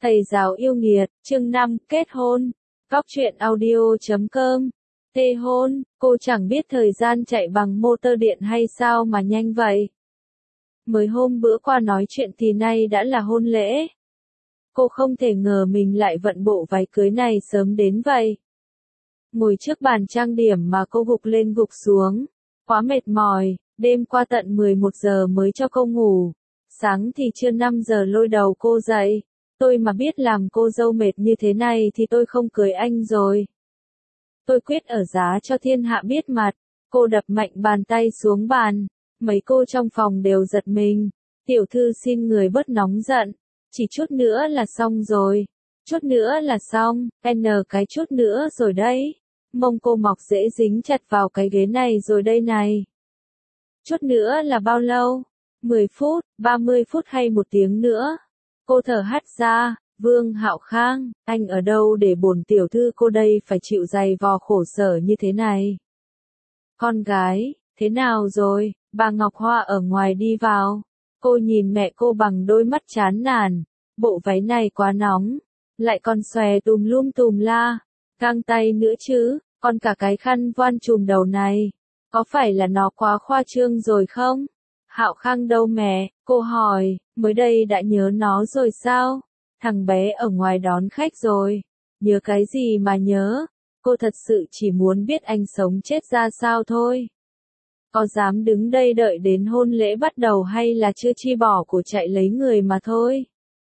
Thầy giáo yêu nghiệt, chương 5, kết hôn. Góc truyện audio.com. Tê hôn, cô chẳng biết thời gian chạy bằng motor điện hay sao mà nhanh vậy. Mới hôm bữa qua nói chuyện thì nay đã là hôn lễ. Cô không thể ngờ mình lại vận bộ váy cưới này sớm đến vậy. Ngồi trước bàn trang điểm mà cô gục lên gục xuống. Quá mệt mỏi, đêm qua tận 11 giờ mới cho cô ngủ. Sáng thì chưa 5 giờ lôi đầu cô dậy. Tôi mà biết làm cô dâu mệt như thế này thì tôi không cưới anh rồi. Tôi quyết ở giá cho thiên hạ biết mặt. Cô đập mạnh bàn tay xuống bàn. Mấy cô trong phòng đều giật mình. Tiểu thư xin người bớt nóng giận. Chỉ chút nữa là xong rồi. Chút nữa là xong, cái chút nữa rồi đấy. Mông cô mọc dễ dính chặt vào cái ghế này rồi đây này. Chút nữa là bao lâu? 10 phút, 30 phút hay 1 tiếng nữa? Cô thở hắt ra, Vương Hạo Khang, anh ở đâu để bổn tiểu thư cô đây phải chịu dày vò khổ sở như thế này? Con gái, thế nào rồi? Bà Ngọc Hoa ở ngoài đi vào. Cô nhìn mẹ cô bằng đôi mắt chán nản. Bộ váy này quá nóng, lại còn xòe tùm la, găng tay nữa chứ, còn cả cái khăn voan trùm đầu này. Có phải là nó quá khoa trương rồi không? Hạo Khang đâu mẹ? Cô hỏi, mới đây đã nhớ nó rồi sao? Thằng bé ở ngoài đón khách rồi. Nhớ cái gì mà nhớ? Cô thật sự chỉ muốn biết anh sống chết ra sao thôi. Có dám đứng đây đợi đến hôn lễ bắt đầu hay là chưa chi bỏ của chạy lấy người mà thôi?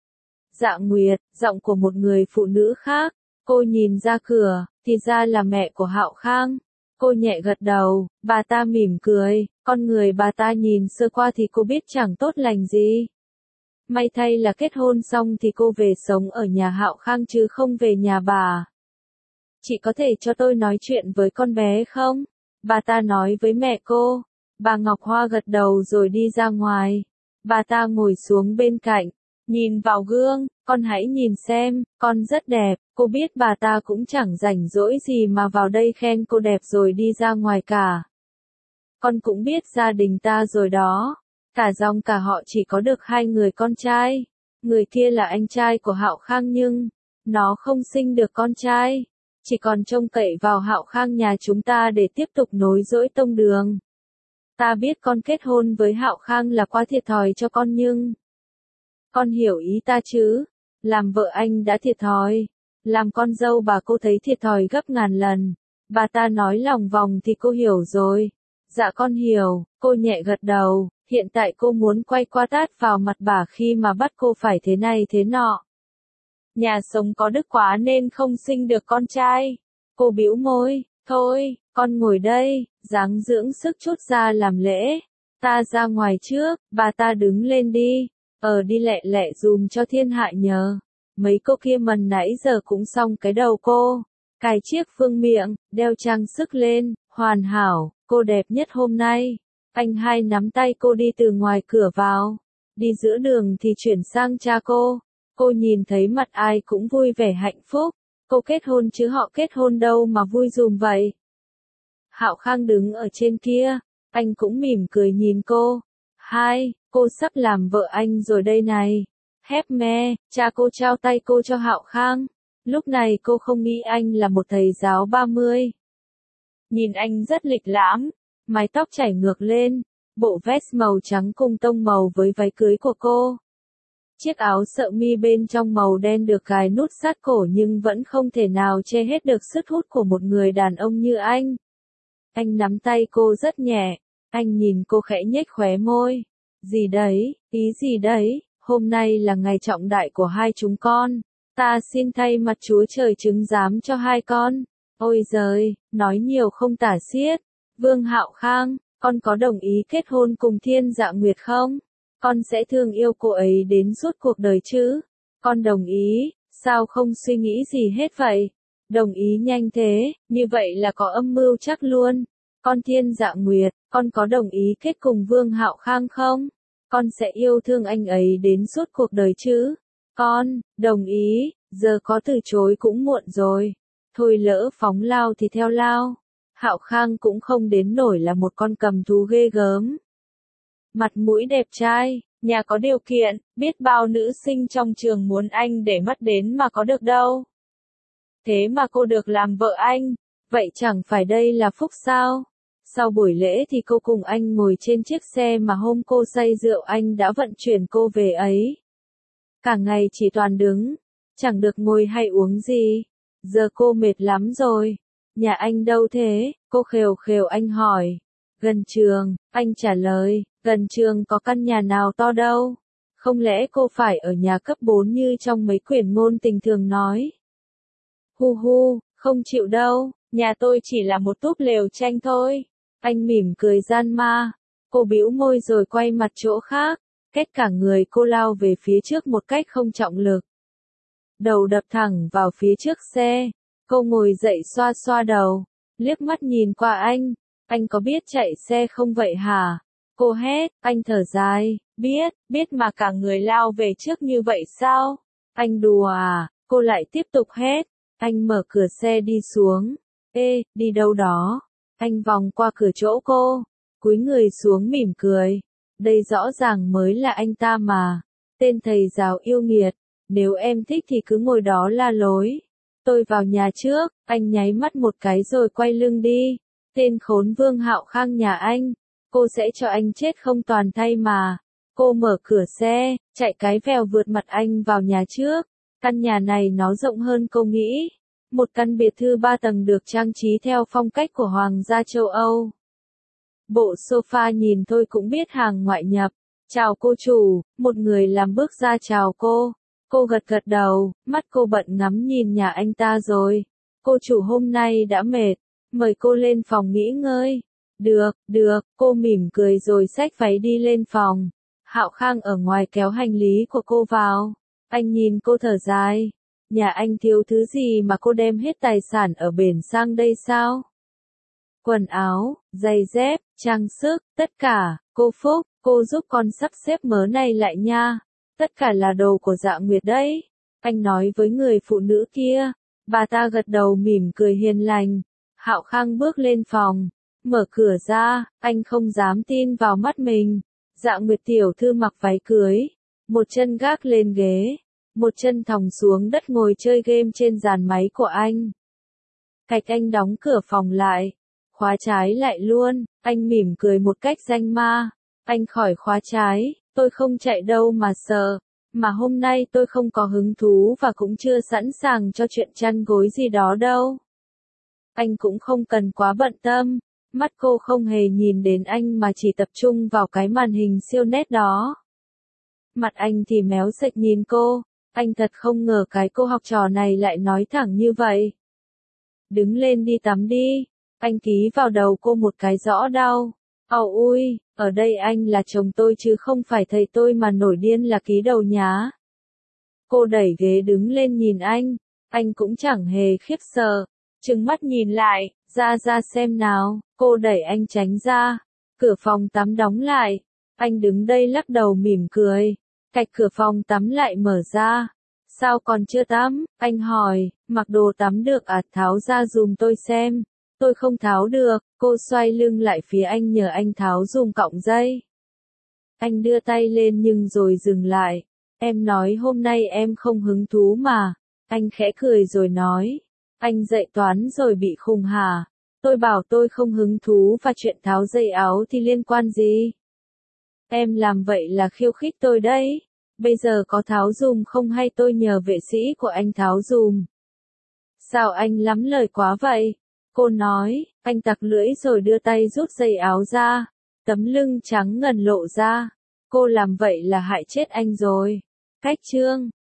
Dạ Nguyệt, giọng của một người phụ nữ khác. Cô nhìn ra cửa, thì ra là mẹ của Hạo Khang. Cô nhẹ gật đầu, bà ta mỉm cười, con người bà ta nhìn sơ qua thì cô biết chẳng tốt lành gì. May thay là kết hôn xong thì cô về sống ở nhà Hạo Khang chứ không về nhà bà. Chị có thể cho tôi nói chuyện với con bé không? Bà ta nói với mẹ cô. Bà Ngọc Hoa gật đầu rồi đi ra ngoài. Bà ta ngồi xuống bên cạnh. Nhìn vào gương, con hãy nhìn xem, con rất đẹp. Cô biết bà ta cũng chẳng rảnh rỗi gì mà vào đây khen cô đẹp rồi đi ra ngoài cả. Con cũng biết gia đình ta rồi đó. Cả dòng cả họ chỉ có được 2 người con trai. Người kia là anh trai của Hạo Khang nhưng nó không sinh được con trai. Chỉ còn trông cậy vào Hạo Khang nhà chúng ta để tiếp tục nối dõi tông đường. Ta biết con kết hôn với Hạo Khang là quá thiệt thòi cho con nhưng con hiểu ý ta chứ? Làm vợ anh đã thiệt thòi. Làm con dâu bà cô thấy thiệt thòi gấp ngàn lần. Bà ta nói lòng vòng thì cô hiểu rồi. Dạ con hiểu, cô nhẹ gật đầu. Hiện tại cô muốn quay qua tát vào mặt bà khi mà bắt cô phải thế này thế nọ. Nhà sống có đức quá nên không sinh được con trai. Cô bĩu môi, thôi, con ngồi đây, ráng dưỡng sức chút ra làm lễ. Ta ra ngoài trước, bà ta đứng lên đi. Đi lẹ lẹ dùm cho thiên hạ nhờ. Mấy cô kia mần nãy giờ cũng xong cái đầu cô. Cài chiếc phương miệng, đeo trang sức lên, hoàn hảo, cô đẹp nhất hôm nay. Anh hai nắm tay cô đi từ ngoài cửa vào. Đi giữa đường thì chuyển sang cha cô. Cô nhìn thấy mặt ai cũng vui vẻ hạnh phúc. Cô kết hôn chứ họ kết hôn đâu mà vui dùm vậy. Hạo Khang đứng ở trên kia. Anh cũng mỉm cười nhìn cô. Cô sắp làm vợ anh rồi đây này. Cha cô trao tay cô cho Hạo Khang. Lúc này cô không nghĩ anh là một thầy giáo 30. Nhìn anh rất lịch lãm. Mái tóc chảy ngược lên. Bộ vest màu trắng cùng tông màu với váy cưới của cô. Chiếc áo sợ mi bên trong màu đen được cài nút sát cổ nhưng vẫn không thể nào che hết được sức hút của một người đàn ông như anh. Anh nắm tay cô rất nhẹ. Anh nhìn cô khẽ nhếch khóe môi. Gì đấy, ý gì đấy, hôm nay là ngày trọng đại của hai chúng con. Ta xin thay mặt Chúa Trời chứng giám cho hai con. Ôi giời, nói nhiều không tả xiết. Vương Hạo Khang, con có đồng ý kết hôn cùng Thiên Dạ Nguyệt không? Con sẽ thương yêu cô ấy đến suốt cuộc đời chứ? Con đồng ý, sao không suy nghĩ gì hết vậy? Đồng ý nhanh thế, như vậy là có âm mưu chắc luôn. Con Thiên Dạ Nguyệt, con có đồng ý kết cùng Vương Hạo Khang không? Con sẽ yêu thương anh ấy đến suốt cuộc đời chứ? Con, đồng ý, giờ có từ chối cũng muộn rồi. Thôi lỡ phóng lao thì theo lao. Hạo Khang cũng không đến nổi là một con cầm thú ghê gớm. Mặt mũi đẹp trai, Nhà có điều kiện, biết bao nữ sinh trong trường muốn anh để mắt đến mà có được đâu. Thế mà cô được làm vợ anh, vậy chẳng phải đây là phúc sao? Sau buổi lễ thì cô cùng anh ngồi trên chiếc xe mà hôm cô say rượu anh đã vận chuyển cô về ấy. Cả ngày chỉ toàn đứng, chẳng được ngồi hay uống gì. Giờ cô mệt lắm rồi. Nhà anh đâu thế? Cô khều khều anh hỏi. Gần trường, anh trả lời, gần trường có căn nhà nào to đâu. Không lẽ cô phải ở nhà cấp 4 như trong mấy quyển ngôn tình thường nói? Hu hu, không chịu đâu, nhà tôi chỉ là một túp lều tranh thôi. Anh mỉm cười gian ma. Cô bĩu môi rồi quay mặt chỗ khác. Kết cả người cô lao về phía trước một cách không trọng lực. Đầu đập thẳng vào phía trước xe. Cô ngồi dậy xoa xoa đầu. Liếc mắt nhìn qua anh. Anh có biết chạy xe không vậy hả? Cô hét, anh thở dài. Biết mà cả người lao về trước như vậy sao? Anh đùa à? Cô lại tiếp tục hét. Anh mở cửa xe đi xuống. Ê, đi đâu đó? Anh vòng qua cửa chỗ cô. Cúi người xuống mỉm cười. Đây rõ ràng mới là anh ta mà. Tên thầy giáo yêu nghiệt. Nếu em thích thì cứ ngồi đó la lối. Tôi vào nhà trước. Anh nháy mắt một cái rồi quay lưng đi. Tên khốn Vương Hạo Khang nhà anh. Cô sẽ cho anh chết không toàn thay mà. Cô mở cửa xe, chạy cái vèo vượt mặt anh vào nhà trước. Căn nhà này nó rộng hơn cô nghĩ. Một căn biệt thự 3 tầng được trang trí theo phong cách của Hoàng gia châu Âu. Bộ sofa nhìn thôi cũng biết hàng ngoại nhập. Chào cô chủ, một người làm bước ra chào cô. Cô gật gật đầu, mắt cô bận ngắm nhìn nhà anh ta rồi. Cô chủ hôm nay đã mệt, mời cô lên phòng nghỉ ngơi. Được, cô mỉm cười rồi xách váy đi lên phòng. Hạo Khang ở ngoài kéo hành lý của cô vào. Anh nhìn cô thở dài. Nhà anh thiếu thứ gì mà cô đem hết tài sản ở bển sang đây sao? Quần áo, giày dép, trang sức, tất cả. Cô Phúc, cô giúp con sắp xếp mớ này lại nha. Tất cả là đồ của Dạ Nguyệt đấy. Anh nói với người phụ nữ kia. Bà ta gật đầu mỉm cười hiền lành. Hạo Khang bước lên phòng. Mở cửa ra, anh không dám tin vào mắt mình. Dạ Nguyệt tiểu thư mặc váy cưới. Một chân gác lên ghế. Một chân thòng xuống đất ngồi chơi game trên dàn máy của anh. Cạch anh đóng cửa phòng lại. Khóa trái lại luôn, anh mỉm cười một cách danh ma. Anh khỏi khóa trái, tôi không chạy đâu mà sợ. Mà hôm nay tôi không có hứng thú và cũng chưa sẵn sàng cho chuyện chăn gối gì đó đâu. Anh cũng không cần quá bận tâm. Mắt cô không hề nhìn đến anh mà chỉ tập trung vào cái màn hình siêu nét đó. Mặt anh thì méo sệch nhìn cô. Anh thật không ngờ cái cô học trò này lại nói thẳng như vậy. Đứng lên đi tắm đi. Anh ký vào đầu cô một cái rõ đau. Ầu ui, ở đây anh là chồng tôi chứ không phải thầy tôi mà nổi điên là ký đầu nhá. Cô đẩy ghế đứng lên nhìn anh cũng chẳng hề khiếp sợ. Trừng mắt nhìn lại, ra xem nào, cô đẩy anh tránh ra. Cửa phòng tắm đóng lại. Anh đứng đây lắc đầu mỉm cười. Cạch cửa phòng tắm lại mở ra. Sao còn chưa tắm? Anh hỏi, mặc đồ tắm được à, tháo ra dùm tôi xem. Tôi không tháo được, cô xoay lưng lại phía anh nhờ anh tháo dùm cọng dây. Anh đưa tay lên nhưng rồi dừng lại. Em nói hôm nay em không hứng thú mà. Anh khẽ cười rồi nói. Anh dạy toán rồi bị khùng hả? Tôi bảo tôi không hứng thú và chuyện tháo dây áo thì liên quan gì? Em làm vậy là khiêu khích tôi đấy. Bây giờ có tháo dùm không hay tôi nhờ vệ sĩ của anh tháo dùm? Sao anh lắm lời quá vậy? Cô nói, anh tặc lưỡi rồi đưa tay rút dây áo ra. Tấm lưng trắng ngần lộ ra. Cô làm vậy là hại chết anh rồi. Cách chương